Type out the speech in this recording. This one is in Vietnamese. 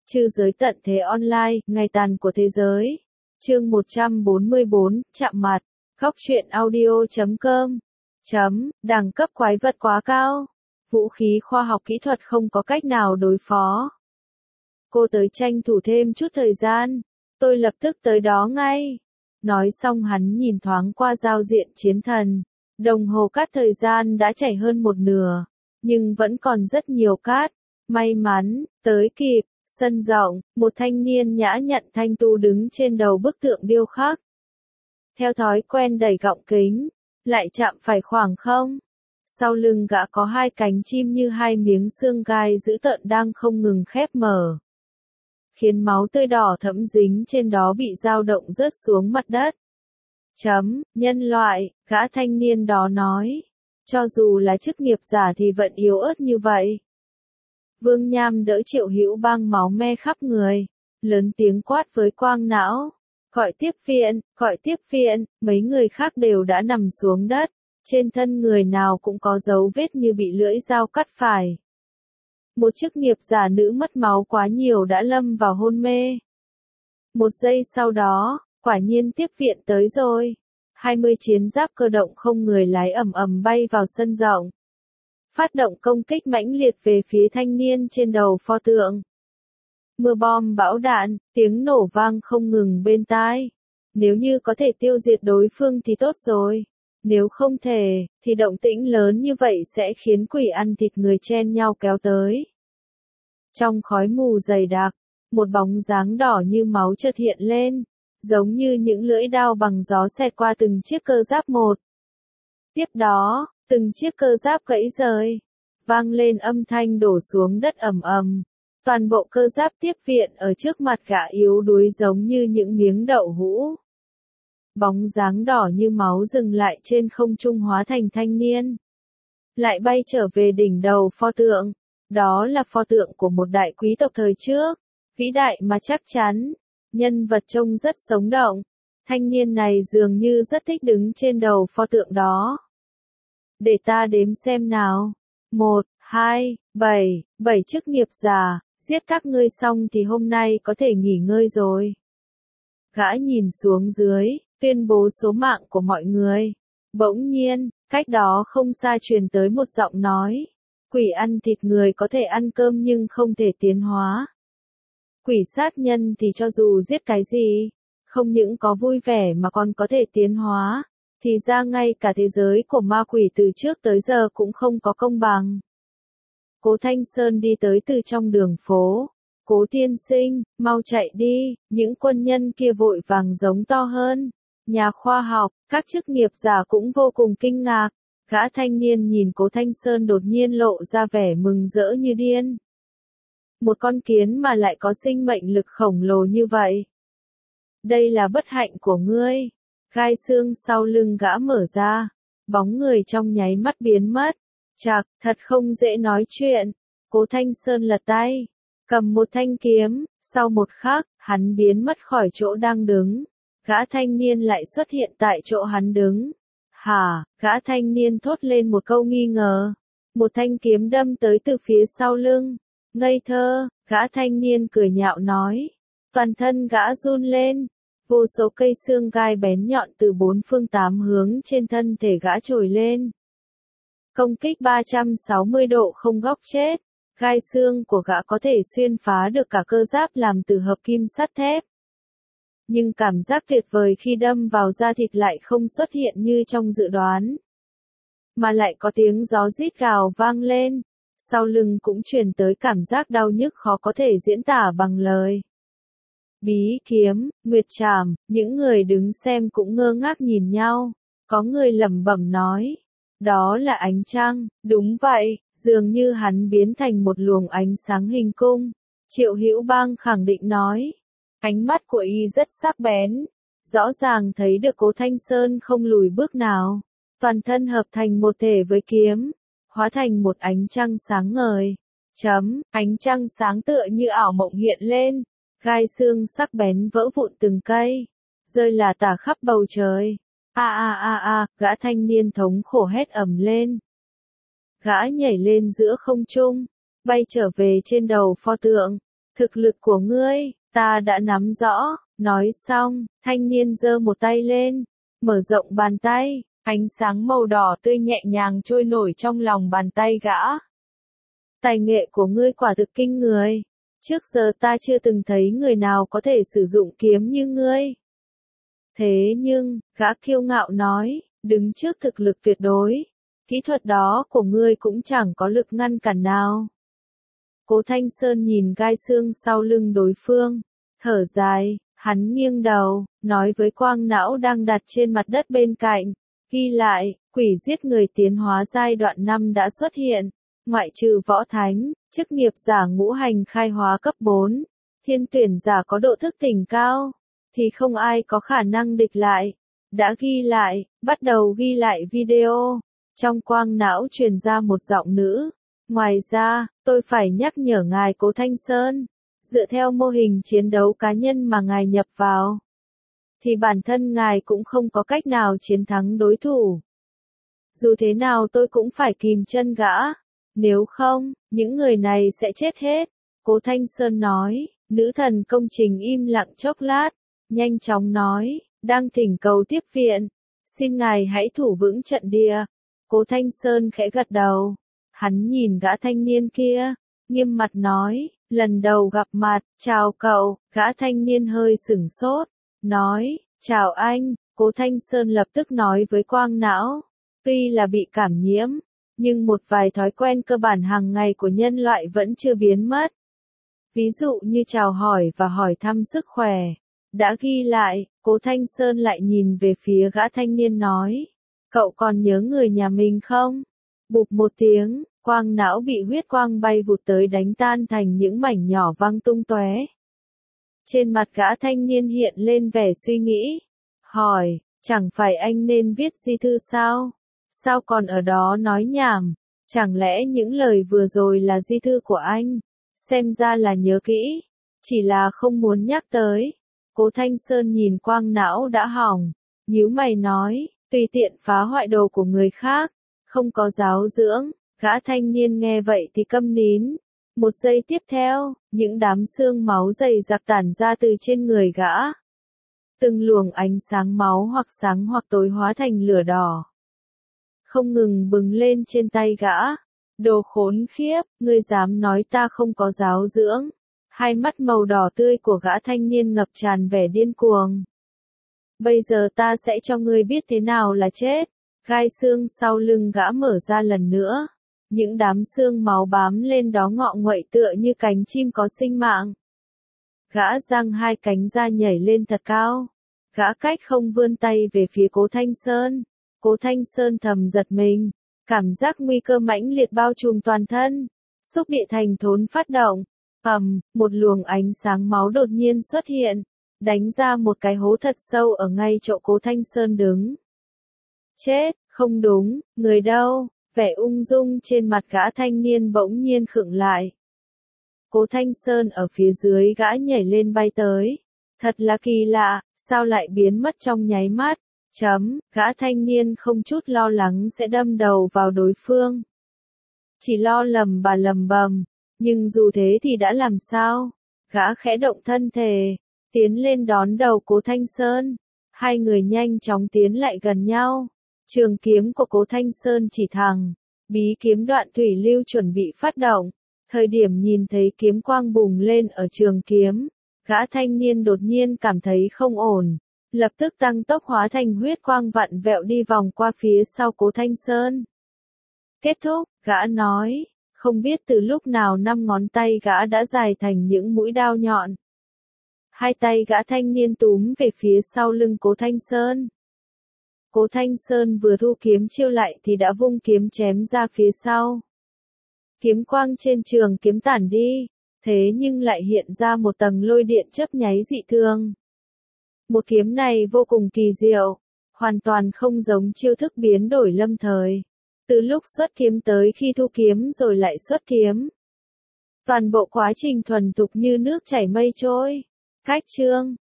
Trư giới tận thế online, ngày tàn của thế giới. Chương 144, chạm mặt. Góc truyện audio.com. Đẳng cấp quái vật quá cao. Vũ khí khoa học kỹ thuật không có cách nào đối phó. Cô tới tranh thủ thêm chút thời gian. Tôi lập tức tới đó ngay. Nói xong hắn nhìn thoáng qua giao diện chiến thần. Đồng hồ cát thời gian đã chảy hơn một nửa. Nhưng vẫn còn rất nhiều cát. May mắn, tới kịp. Sân rộng, một thanh niên nhã nhặn thanh tu đứng trên đầu bức tượng điêu khắc. Theo thói quen đẩy gọng kính, lại chạm phải khoảng không. Sau lưng gã có hai cánh chim như hai miếng xương gai dữ tợn đang không ngừng khép mở. Khiến máu tươi đỏ thẫm dính trên đó bị dao động rớt xuống mặt đất. Nhân loại, gã thanh niên đó nói. Cho dù là chức nghiệp giả thì vẫn yếu ớt như vậy. Vương Nham đỡ Triệu Hữu Bang máu me khắp người, lớn tiếng quát với Quang Não. Gọi tiếp viện, mấy người khác đều đã nằm xuống đất, trên thân người nào cũng có dấu vết như bị lưỡi dao cắt phải. Một chức nghiệp giả nữ mất máu quá nhiều đã lâm vào hôn mê. Một giây sau đó, quả nhiên tiếp viện tới rồi. 20 chiến giáp cơ động không người lái ầm ầm bay vào sân rộng. Phát động công kích mãnh liệt về phía thanh niên trên đầu pho tượng. Mưa bom bão đạn, tiếng nổ vang không ngừng bên tai. Nếu như có thể tiêu diệt đối phương thì tốt rồi. Nếu không thể, thì động tĩnh lớn như vậy sẽ khiến quỷ ăn thịt người chen nhau kéo tới. Trong khói mù dày đặc, một bóng dáng đỏ như máu chợt hiện lên, giống như những lưỡi đao bằng gió xẹt qua từng chiếc cơ giáp một. Tiếp đó, từng chiếc cơ giáp gãy rời, vang lên âm thanh đổ xuống đất ầm ầm. Toàn bộ cơ giáp tiếp viện ở trước mặt gã yếu đuối giống như những miếng đậu hũ. Bóng dáng đỏ như máu dừng lại trên không trung hóa thành thanh niên. Lại bay trở về đỉnh đầu pho tượng. Đó là pho tượng của một đại quý tộc thời trước. Vĩ đại mà chắc chắn. Nhân vật trông rất sống động. Thanh niên này dường như rất thích đứng trên đầu pho tượng đó. Để ta đếm xem nào. 1, 2, 7 chức nghiệp giả, giết các ngươi xong thì hôm nay có thể nghỉ ngơi rồi. Gã nhìn xuống dưới, tuyên bố số mạng của mọi người. Bỗng nhiên, cách đó không xa truyền tới một giọng nói. Quỷ ăn thịt người có thể ăn cơm nhưng không thể tiến hóa. Quỷ sát nhân thì cho dù giết cái gì, không những có vui vẻ mà còn có thể tiến hóa. Thì ra ngay cả thế giới của ma quỷ từ trước tới giờ cũng không có công bằng. Cố Thanh Sơn đi tới từ trong đường phố. Cố tiên sinh, mau chạy đi, những quân nhân kia vội vàng giống to hơn. Nhà khoa học, các chức nghiệp giả cũng vô cùng kinh ngạc. Gã thanh niên nhìn Cố Thanh Sơn đột nhiên lộ ra vẻ mừng rỡ như điên. Một con kiến mà lại có sinh mệnh lực khổng lồ như vậy. Đây là bất hạnh của ngươi. Gai xương sau lưng gã mở ra, bóng người trong nháy mắt biến mất. Chạc, thật không dễ nói chuyện. Cố Thanh Sơn lật tay, cầm một thanh kiếm, sau một khắc, hắn biến mất khỏi chỗ đang đứng. Gã thanh niên lại xuất hiện tại chỗ hắn đứng. Hả, gã thanh niên thốt lên một câu nghi ngờ. Một thanh kiếm đâm tới từ phía sau lưng. Ngây thơ, gã thanh niên cười nhạo nói. Toàn thân gã run lên. Vô số cây xương gai bén nhọn từ bốn phương tám hướng trên thân thể gã trồi lên. Công kích 360 độ không góc chết. Gai xương của gã có thể xuyên phá được cả cơ giáp làm từ hợp kim sắt thép. Nhưng cảm giác tuyệt vời khi đâm vào da thịt lại không xuất hiện như trong dự đoán. Mà lại có tiếng gió rít gào vang lên. Sau lưng cũng truyền tới cảm giác đau nhức khó có thể diễn tả bằng lời. Bí kiếm, nguyệt trảm, những người đứng xem cũng ngơ ngác nhìn nhau. Có người lẩm bẩm nói. Đó là ánh trăng, đúng vậy, dường như hắn biến thành một luồng ánh sáng hình cung. Triệu Hữu Bang khẳng định nói. Ánh mắt của y rất sắc bén. Rõ ràng thấy được Cố Thanh Sơn không lùi bước nào. Toàn thân hợp thành một thể với kiếm. Hóa thành một ánh trăng sáng ngời. Ánh trăng sáng tựa như ảo mộng hiện lên. Gai xương sắc bén vỡ vụn từng cây. Rơi lả tả khắp bầu trời. Gã thanh niên thống khổ hét ầm lên. Gã nhảy lên giữa không trung. Bay trở về trên đầu pho tượng. Thực lực của ngươi, ta đã nắm rõ. Nói xong, thanh niên giơ một tay lên, mở rộng bàn tay, ánh sáng màu đỏ tươi nhẹ nhàng trôi nổi trong lòng bàn tay gã. Tài nghệ của ngươi quả thực kinh người. Trước giờ ta chưa từng thấy người nào có thể sử dụng kiếm như ngươi. Thế nhưng, gã kiêu ngạo nói, đứng trước thực lực tuyệt đối, kỹ thuật đó của ngươi cũng chẳng có lực ngăn cản nào. Cố Thanh Sơn nhìn gai xương sau lưng đối phương, thở dài, hắn nghiêng đầu, nói với quang não đang đặt trên mặt đất bên cạnh, ghi lại, quỷ giết người tiến hóa giai đoạn 5 đã xuất hiện, ngoại trừ võ thánh, chức nghiệp giả ngũ hành khai hóa cấp 4, thiên tuyển giả có độ thức tỉnh cao, thì không ai có khả năng địch lại. Đã ghi lại, bắt đầu ghi lại video, trong quang não truyền ra một giọng nữ. Ngoài ra, tôi phải nhắc nhở ngài Cố Thanh Sơn, dựa theo mô hình chiến đấu cá nhân mà ngài nhập vào, thì bản thân ngài cũng không có cách nào chiến thắng đối thủ. Dù thế nào tôi cũng phải kìm chân gã, nếu không, những người này sẽ chết hết. Cố Thanh Sơn nói, nữ thần công trình im lặng chốc lát, nhanh chóng nói, đang thỉnh cầu tiếp viện, xin ngài hãy thủ vững trận địa. Cố Thanh Sơn khẽ gật đầu, hắn nhìn gã thanh niên kia, nghiêm mặt nói, lần đầu gặp mặt, chào cậu. Gã thanh niên hơi sửng sốt, nói, chào anh. Cố Thanh Sơn lập tức nói với quang não, tuy là bị cảm nhiễm, nhưng một vài thói quen cơ bản hàng ngày của nhân loại vẫn chưa biến mất. Ví dụ như chào hỏi và hỏi thăm sức khỏe. Đã ghi lại, Cố Thanh Sơn lại nhìn về phía gã thanh niên nói, cậu còn nhớ người nhà mình không? Bụp một tiếng, quang não bị huyết quang bay vụt tới đánh tan thành những mảnh nhỏ văng tung tóe. Trên mặt gã thanh niên hiện lên vẻ suy nghĩ, hỏi, chẳng phải anh nên viết di thư sao? Sao còn ở đó nói nhảm? Chẳng lẽ những lời vừa rồi là di thư của anh? Xem ra là nhớ kỹ, chỉ là không muốn nhắc tới. Cố Thanh Sơn nhìn quang não đã hỏng, nhíu mày nói, tùy tiện phá hoại đồ của người khác, không có giáo dưỡng. Gã thanh niên nghe vậy thì câm nín. Một giây tiếp theo, những đám xương máu dày đặc tản ra từ trên người gã. Từng luồng ánh sáng máu hoặc sáng hoặc tối hóa thành lửa đỏ, không ngừng bừng lên trên tay gã. Đồ khốn khiếp, ngươi dám nói ta không có giáo dưỡng? Hai mắt màu đỏ tươi của gã thanh niên ngập tràn vẻ điên cuồng. Bây giờ ta sẽ cho ngươi biết thế nào là chết. Gai xương sau lưng gã mở ra lần nữa. Những đám xương máu bám lên đó ngọ nguậy tựa như cánh chim có sinh mạng. Gã giang hai cánh ra nhảy lên thật cao. Gã cách không vươn tay về phía Cố Thanh Sơn. Cố Thanh Sơn thầm giật mình. Cảm giác nguy cơ mãnh liệt bao trùm toàn thân. Xúc địa thành thốn phát động. Một luồng ánh sáng máu đột nhiên xuất hiện. Đánh ra một cái hố thật sâu ở ngay chỗ Cố Thanh Sơn đứng. Chết, không đúng, người đâu? Vẻ ung dung trên mặt gã thanh niên bỗng nhiên khựng lại. Cố Thanh Sơn ở phía dưới gã nhảy lên bay tới. Thật là kỳ lạ, sao lại biến mất trong nháy mắt? Gã thanh niên không chút lo lắng sẽ đâm đầu vào đối phương. Chỉ lo lầm bầm, nhưng dù thế thì đã làm sao? Gã khẽ động thân thể, tiến lên đón đầu Cố Thanh Sơn. Hai người nhanh chóng tiến lại gần nhau. Trường kiếm của Cố Thanh Sơn chỉ thẳng, bí kiếm đoạn thủy lưu chuẩn bị phát động. Thời điểm nhìn thấy kiếm quang bùng lên ở trường kiếm, gã thanh niên đột nhiên cảm thấy không ổn, lập tức tăng tốc hóa thành huyết quang vặn vẹo đi vòng qua phía sau Cố Thanh Sơn. Kết thúc, gã nói, không biết từ lúc nào 5 ngón tay gã đã dài thành những mũi đao nhọn. Hai tay gã thanh niên túm về phía sau lưng Cố Thanh Sơn. Cố Thanh Sơn vừa thu kiếm chiêu lại thì đã vung kiếm chém ra phía sau. Kiếm quang trên trường kiếm tản đi, thế nhưng lại hiện ra một tầng lôi điện chớp nháy dị thường. Một kiếm này vô cùng kỳ diệu, hoàn toàn không giống chiêu thức biến đổi lâm thời. Từ lúc xuất kiếm tới khi thu kiếm rồi lại xuất kiếm. Toàn bộ quá trình thuần thục như nước chảy mây trôi. Cách chương